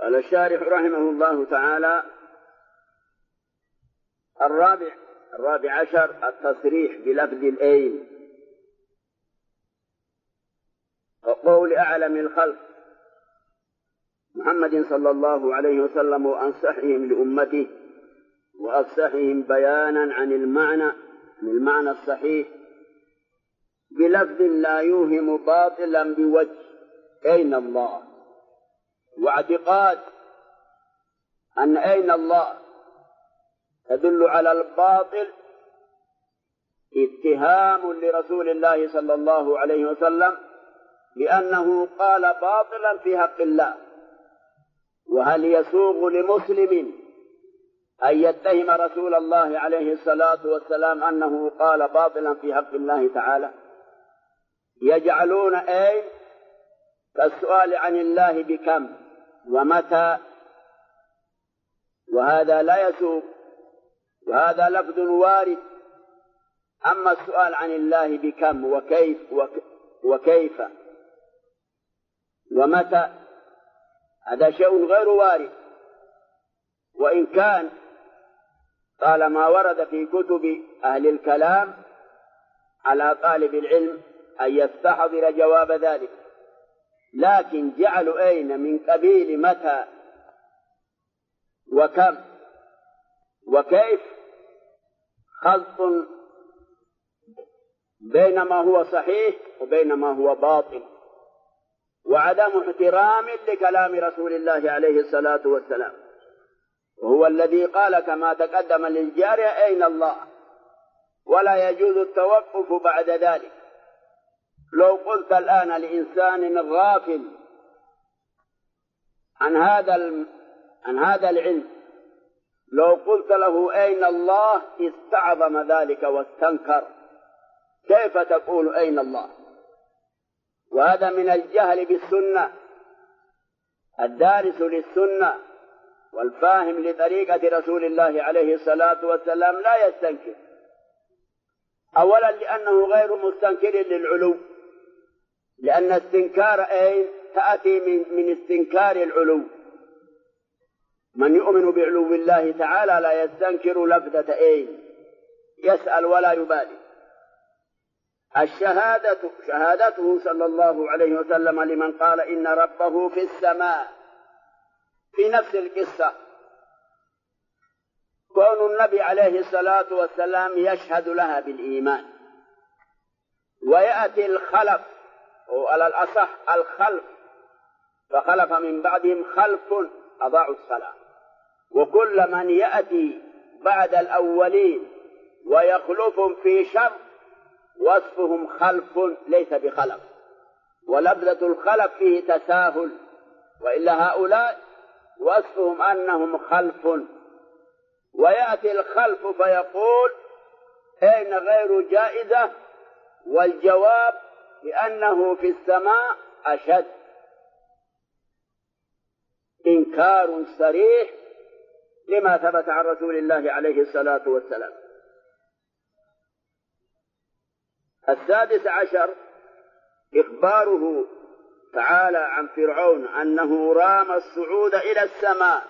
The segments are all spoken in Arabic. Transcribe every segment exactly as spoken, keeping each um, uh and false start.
قال الشارح رحمه الله تعالى: الرابع الرابع عشر التصريح بلفظ الأين، وقول أعلم الخلق محمد صلى الله عليه وسلم وأنصحهم لأمته وأفصحهم بيانا عن المعنى عن المعنى الصحيح بلفظ لا يوهم باطلا بوجه أين الله، واعتقاد أن أين الله تدل على الباطل اتهام لرسول الله صلى الله عليه وسلم بأنه قال باطلا في حق الله. وهل يسوغ لمسلم أن يتهم رسول الله عليه الصلاة والسلام أنه قال باطلا في حق الله تعالى؟ يجعلون أين كالسؤال عن الله بكم ومتى، وهذا لا يسوغ، وهذا لفظ وارد. أما السؤال عن الله بكم وكيف وكيف ومتى هذا شيء غير وارد، وإن كان طالما ورد في كتب أهل الكلام على طالب العلم أن يستحضر جواب ذلك، لكن جعلوا أين من قبيل متى وكم وكيف خلط بين ما هو صحيح وبين ما هو باطل، وعدم احترام لكلام رسول الله عليه الصلاة والسلام، وهو الذي قال كما تقدم للجارية أين الله، ولا يجوز التوقف بعد ذلك. لو قلت الآن لإنسان غافل عن هذا عن هذا العلم، لو قلت له أين الله استعظم ذلك واستنكر. كيف تقول أين الله؟ وهذا من الجهل بالسنة. الدارس للسنة والفاهم لطريقة رسول الله عليه الصلاة والسلام لا يستنكر، أولا لأنه غير مستنكر للعلو، لأن استنكار أين تأتي من, من استنكار العلو. من يؤمن بعلو الله تعالى لا يستنكر لفظة أين، يسأل ولا يبالي. الشهادة شهادته صلى الله عليه وسلم لمن قال إن ربه في السماء في نفس القصة، كون النبي عليه الصلاة والسلام يشهد لها بالإيمان، ويأتي الخلف وعلى الأصح الخلف، فخلف من بعدهم خلف أضاعوا الصلاة. وكل من يأتي بعد الأولين ويخلفهم في شر وصفهم خلف ليس بخلف، ولبذة الخلف فيه تساهل، وإلا هؤلاء وصفهم أنهم خلف. ويأتي الخلف فيقول أين غير جائزة، والجواب بأنه في السماء أشد. إنكار صريح لما ثبت عن رسول الله عليه الصلاة والسلام. السادس عشر إخباره تعالى عن فرعون أنه رام الصعود إلى السماء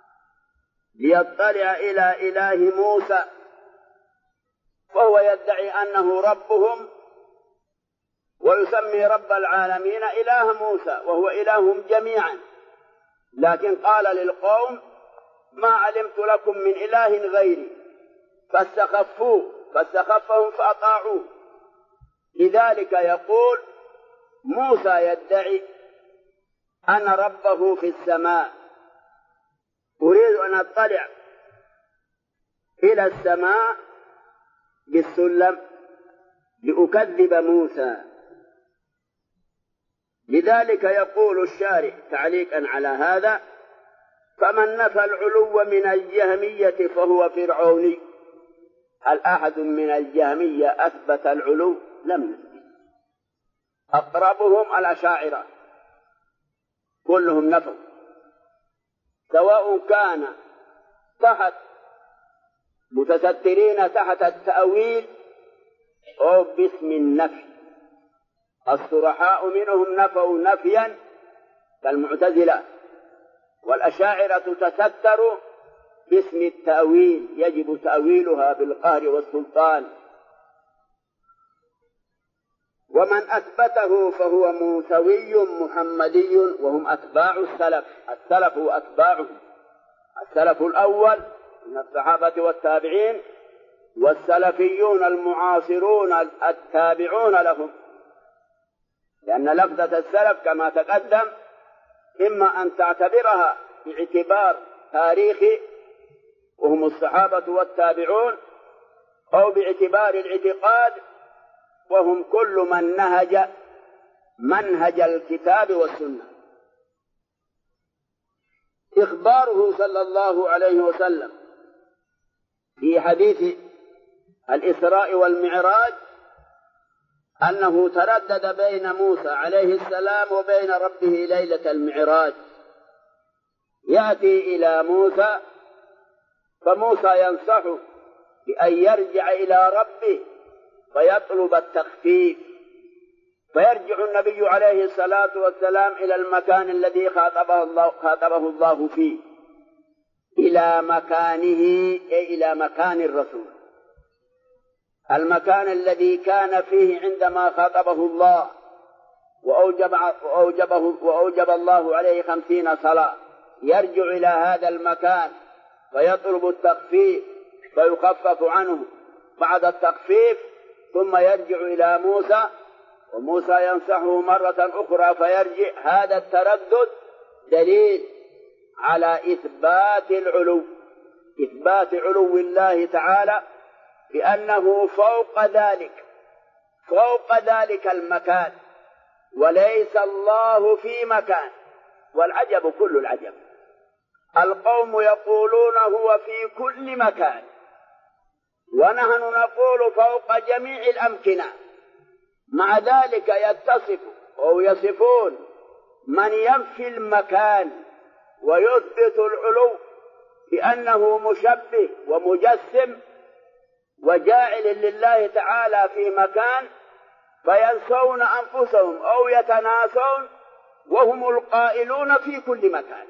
ليطلع إلى إله موسى، وهو يدعي أنه ربهم ويسمي رب العالمين إله موسى وهو إلههم جميعا، لكن قال للقوم ما علمت لكم من إله غيري فاستخفوه فاستخفهم فأطاعوه. لذلك يقول موسى يدعي أن ربه في السماء، أريد أن أطلع إلى السماء بالسلم لأكذب موسى. لذلك يقول الشارح تعليقا على هذا: فمن نفى العلو من الجهمية فهو فرعوني. هل أحد من الجهمية أثبت العلو؟ لم يثبت. أقربهم الأشاعرة كلهم نفوا، سواء كان تحت متسترين تحت التأويل أو باسم النفي. الصرحاء منهم نفوا نفيا كالمعتزلة، والأشاعرة تستر باسم التأويل، يجب تأويلها بالقهر والسلطان. ومن أثبته فهو موسوي محمدي، وهم أتباع السلف، السلف وأتباعهم، السلف الأول من الصحابة والتابعين، والسلفيون المعاصرون التابعون لهم، لأن لفظة السلف كما تقدم إما أن تعتبرها باعتبار تاريخي وهم الصحابة والتابعون، أو باعتبار الاعتقاد وهم كل من نهج منهج الكتاب والسنة. إخباره صلى الله عليه وسلم في حديث الإسراء والمعراج أنه تردد بين موسى عليه السلام وبين ربه ليلة المعراج، يأتي إلى موسى فموسى ينصحه بأن يرجع إلى ربه فيطلب التخفيف، فيرجع النبي عليه الصلاة والسلام إلى المكان الذي خاطبه الله, خاطبه الله فيه، إلى مكانه أي إلى مكان الرسول، المكان الذي كان فيه عندما خاطبه الله وأوجب, وأوجبه وأوجب الله عليه خمسين صلاة، يرجع إلى هذا المكان فيطلب التخفيف فيخفف عنه بعد التخفيف، ثم يرجع إلى موسى وموسى ينصحه مرة أخرى فيرجع. هذا التردد دليل على إثبات العلو، إثبات علو الله تعالى بأنه فوق ذلك، فوق ذلك المكان، وليس الله في مكان. والعجب كل العجب، القوم يقولون هو في كل مكان، ونحن نقول فوق جميع الأمكنة. مع ذلك يتصف أو يصفون من ينفي المكان ويثبت العلو بأنه مشبه ومجسم وجاعل لله تعالى في مكان، فينسون أنفسهم أو يتناسون وهم القائلون في كل مكان.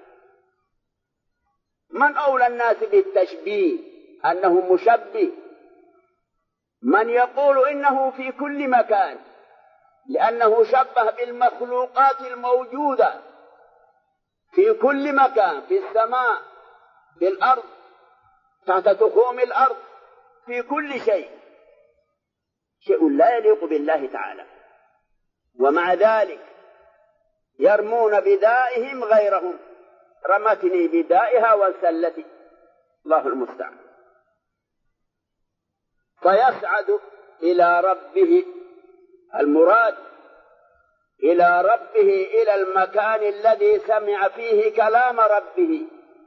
من أولى الناس بالتشبيه أنه مشبه؟ من يقول إنه في كل مكان، لأنه شبه بالمخلوقات الموجودة في كل مكان، في السماء، في الأرض، تحت تخوم الأرض، في كل شيء، شيء لا يليق بالله تعالى. ومع ذلك يرمون بدائهم غيرهم، رمتني بدائها وانسلتي، الله المستعان. فيصعد إلى ربه، المراد إلى ربه إلى المكان الذي سمع فيه كلام ربه،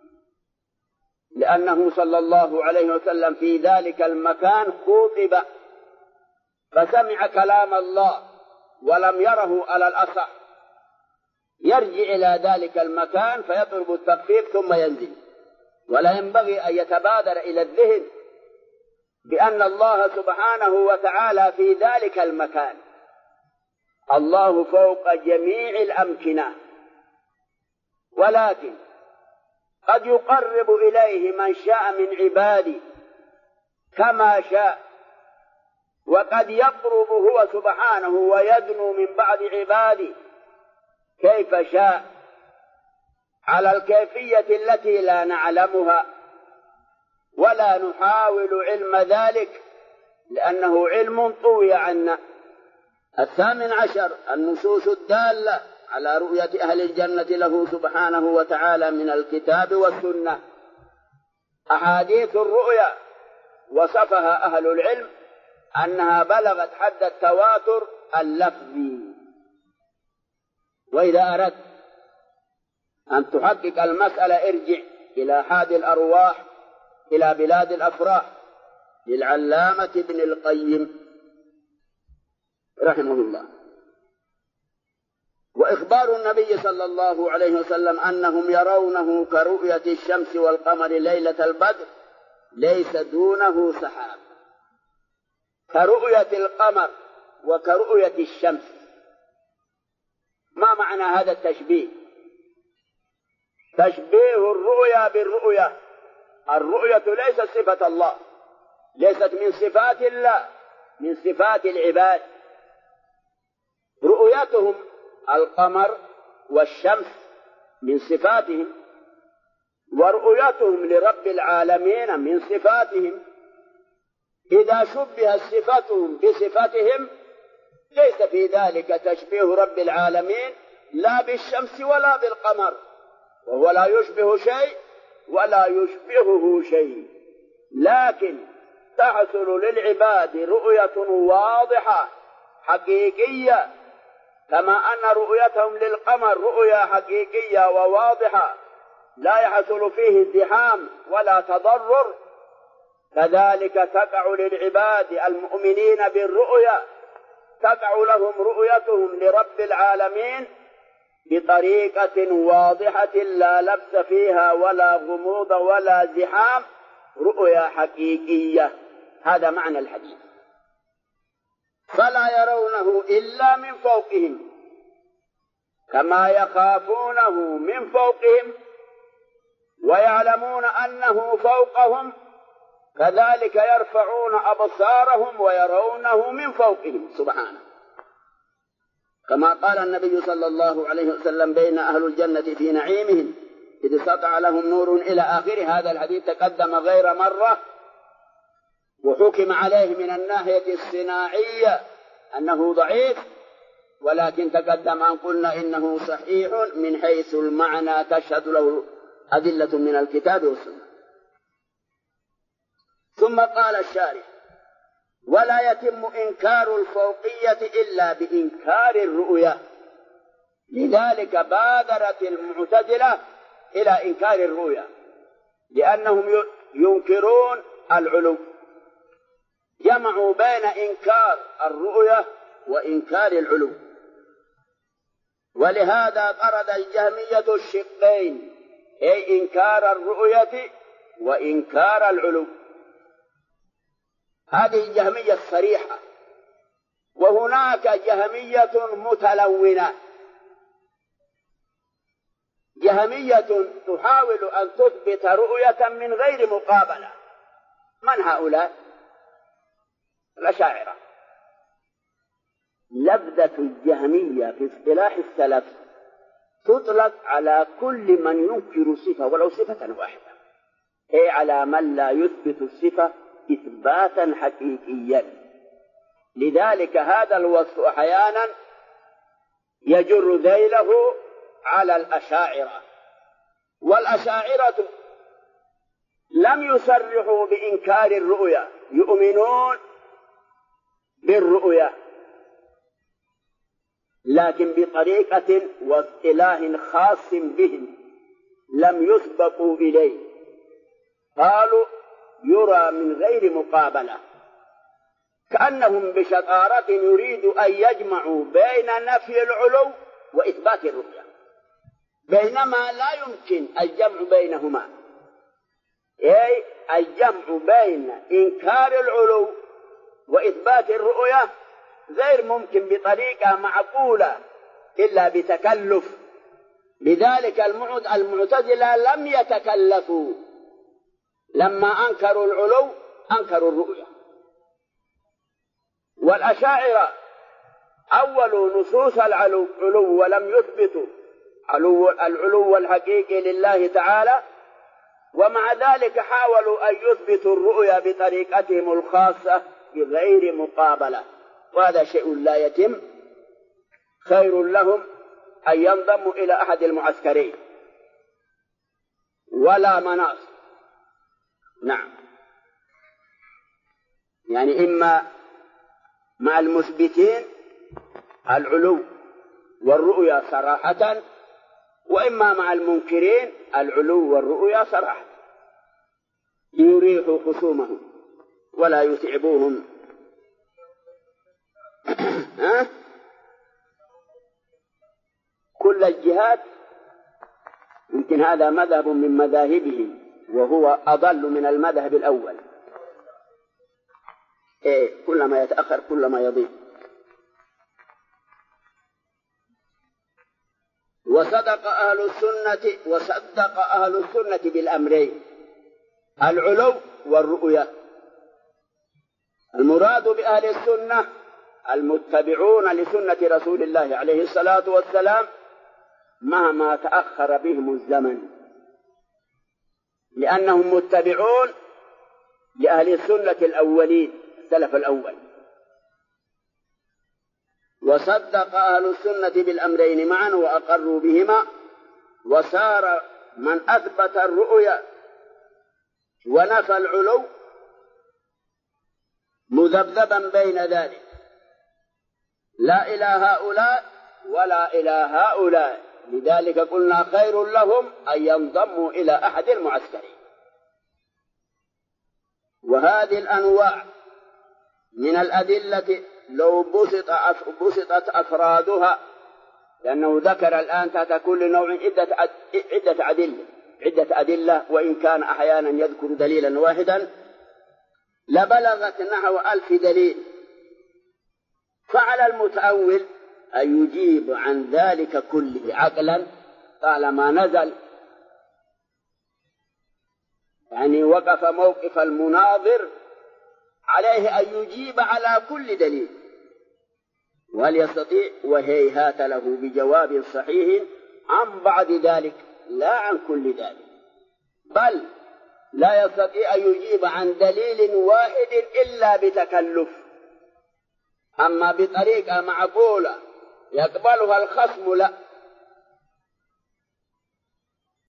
لأنه صلى الله عليه وسلم في ذلك المكان خوطب فسمع كلام الله ولم يره على الأصح، يرجع إلى ذلك المكان فيطلب التخفيف ثم ينزل. ولا ينبغي أن يتبادر إلى الذهن بأن الله سبحانه وتعالى في ذلك المكان، الله فوق جميع الأمكنة، ولكن قد يقرب إليه من شاء من عبادي كما شاء، وقد يقرب هو سبحانه ويدنو من بعض عبادي كيف شاء، على الكيفية التي لا نعلمها ولا نحاول علم ذلك، لأنه علم طوي عنا. الثامن عشر النصوص الدالة على رؤية أهل الجنة له سبحانه وتعالى من الكتاب والسنة. أحاديث الرؤيا وصفها أهل العلم أنها بلغت حد التواتر اللفظي. وإذا أردت أن تحقق المسألة ارجع إلى حاد الأرواح إلى بلاد الأفراح للعلامة ابن القيم رحمه الله. وإخبار النبي صلى الله عليه وسلم أنهم يرونه كرؤية الشمس والقمر ليلة البدر ليس دونه سحاب، كرؤية القمر وكرؤية الشمس. ما معنى هذا التشبيه؟ تشبيه الرؤيا بالرؤيا. الرؤية ليست صفة الله، ليست من صفات الله، من صفات العباد. رؤيتهم القمر والشمس من صفاتهم، ورؤيتهم لرب العالمين من صفاتهم. إذا شبهت صفتهم بصفتهم ليس في ذلك تشبيه رب العالمين لا بالشمس ولا بالقمر، وهو لا يشبه شيء ولا يشبهه شيء، لكن تحصل للعباد رؤية واضحة حقيقية، كما أن رؤيتهم للقمر رؤية حقيقية وواضحة لا يحصل فيه ازدحام ولا تضرر، كذلك تقع للعباد المؤمنين بالرؤيا، تقع لهم رؤيتهم لرب العالمين بطريقة واضحة لا لبس فيها ولا غموض ولا زحام، رؤيا حقيقية. هذا معنى الحديث. فلا يرونه إلا من فوقهم كما يخافونه من فوقهم ويعلمون أنه فوقهم، كذلك يرفعون أبصارهم ويرونه من فوقهم سبحانه، كما قال النبي صلى الله عليه وسلم: بين أهل الجنة في نعيمهم إذ سطع لهم نور إلى آخر. هذا الحديث تقدم غير مرة، وحكم عليه من الناحية الصناعية أنه ضعيف، ولكن تقدم أن قلنا إنه صحيح من حيث المعنى تشهد له أدلة من الكتاب والسنة. ثم قال الشارح: ولا يتم إنكار الفوقية إلا بإنكار الرؤية، لذلك بادرت المعتزلة إلى إنكار الرؤية، لأنهم ينكرون العلو، جمعوا بين إنكار الرؤية وإنكار العلو، ولهذا طرد الجهمية الشقين، أي إنكار الرؤية وإنكار العلو. هذه الجهمية الصريحة، وهناك جهمية متلونة، جهمية تحاول أن تثبت رؤية من غير مقابلة. من هؤلاء؟ الأشاعرة. لفظة الجهمية في اصطلاح السلف تطلق على كل من ينكر صفة ولو صفة واحدة، أي على من لا يثبت الصفة إثباتا حقيقيا. لذلك هذا الوصف أحيانا يجر ذيله على الأشاعرة، والأشاعرة لم يصرحوا بإنكار الرؤيا، يؤمنون بالرؤيا لكن بطريقة واصطلاح خاص بهم لم يسبقوا إليه. قالوا يرى من غير مقابلة، كأنهم بشطارة يريدوا أن يجمعوا بين نفي العلو وإثبات الرؤيا، بينما لا يمكن الجمع بينهما، أي الجمع بين إنكار العلو وإثبات الرؤيا غير ممكن بطريقة معقولة إلا بتكلف. لذلك المعتزلة لم يتكلفوا، لما أنكروا العلو أنكروا الرؤيا. والأشاعرة أولوا نصوص العلو ولم يثبتوا العلو الحقيقي لله تعالى، ومع ذلك حاولوا أن يثبتوا الرؤيا بطريقتهم الخاصة بغير مقابلة، وهذا شيء لا يتم. خير لهم أن ينضموا إلى أحد المعسكرين ولا مناص. نعم، يعني إما مع المثبتين العلو والرؤيا صراحة، وإما مع المنكرين العلو والرؤيا صراحة، ليريحوا خصومهم ولا يتعبوهم. ها؟ كل الجهات يمكن هذا مذهب من مذاهبهم، وهو أضل من المذهب الأول. إيه، كلما يتأخر كلما يضيع. وصدق أهل السنة وصدق أهل السنة بالأمرين: العلو والرؤية. المراد بأهل السنة المتبعون لسنة رسول الله عليه الصلاة والسلام مهما تأخر بهم الزمن، لأنهم متبعون لأهل السنة الأولين، السلف الأول. وصدق أهل السنة بالأمرين معا وأقروا بهما، وسار من أثبت الرؤيا ونفى العلو مذبذبا بين ذلك، لا إلى هؤلاء ولا إلى هؤلاء. لذلك قلنا خير لهم أن ينضموا إلى أحد المعسكرين. وهذه الأنواع من الأدلة لو بسط بسطت أفرادها، لأنه ذكر الآن تحت كل نوع عدة عدة أدلة عدة أدلة وإن كان أحيانا يذكر دليلا واحدا لبلغت نحو ألف دليل. فعلى المتأول أن يجيب عن ذلك كله عقلا طالما نزل، يعني وقف موقف المناظر، عليه أن يجيب على كل دليل، وهل يستطيع؟ وهيهات له بجواب صحيح عن بعض ذلك لا عن كل ذلك، بل لا يستطيع أن يجيب عن دليل واحد إلا بتكلف. أما بطريقة معقولة يقبلها الخصم لا،